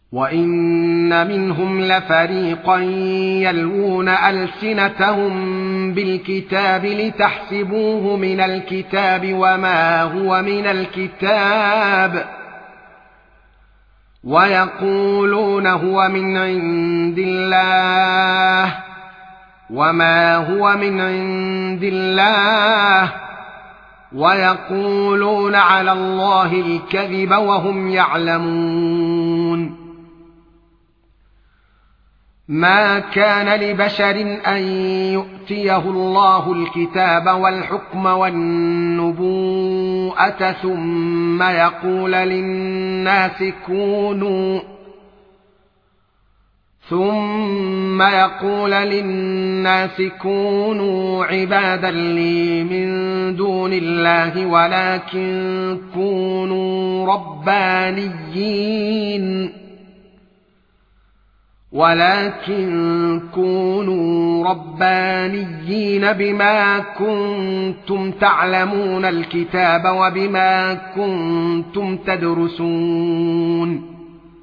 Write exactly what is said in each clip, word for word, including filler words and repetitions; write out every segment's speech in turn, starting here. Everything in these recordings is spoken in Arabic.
وإن منهم لفريقا يلوون ألسنتهم بالكتاب لتحسبوه من الكتاب وما هو من الكتاب ويقولون هو من عند الله وما هو من عند الله ويقولون على الله الكذب وهم يعلمون. ما كان لبشر أن يؤتيه الله الكتاب والحكم والنبوءة ثم يقول للناس كونوا ثم يقول للناس كونوا عبادا لي من دون الله ولكن كونوا ربانيين ولكن كونوا ربانيين بما كنتم تعلمون الكتاب وبما كنتم تدرسون.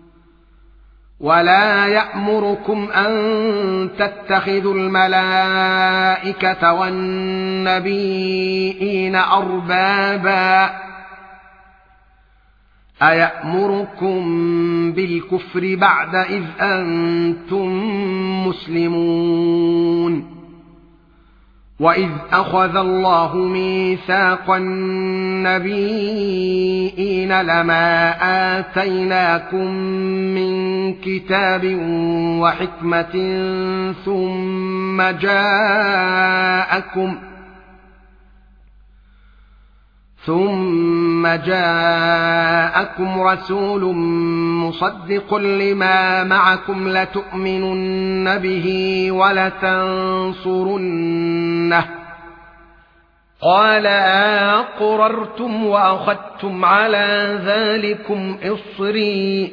ولا يأمركم أن تتخذوا الملائكة والنبيين أربابا أيأمركم بالكفر بعد إذ أنتم مسلمون. وإذ أخذ الله ميثاق النبيين لما آتيناكم من كتاب وحكمة ثم جاءكم ثم جاءكم رسول مصدق لما معكم لتؤمنن به ولتنصرنه قال أقررتم وأخذتم على ذلكم إصري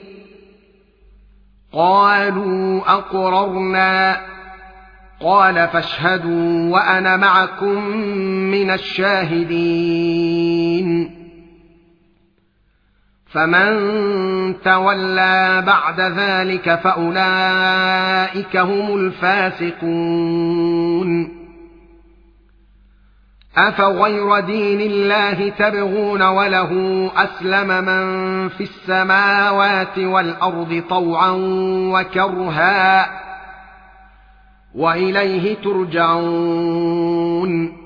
قالوا أقررنا قال فاشهدوا وأنا معكم من الشاهدين. فمن تولى بعد ذلك فأولئك هم الفاسقون. أفغير دين الله تبغون وله أسلم من في السماوات والأرض طوعا وكرها وإليه ترجعون.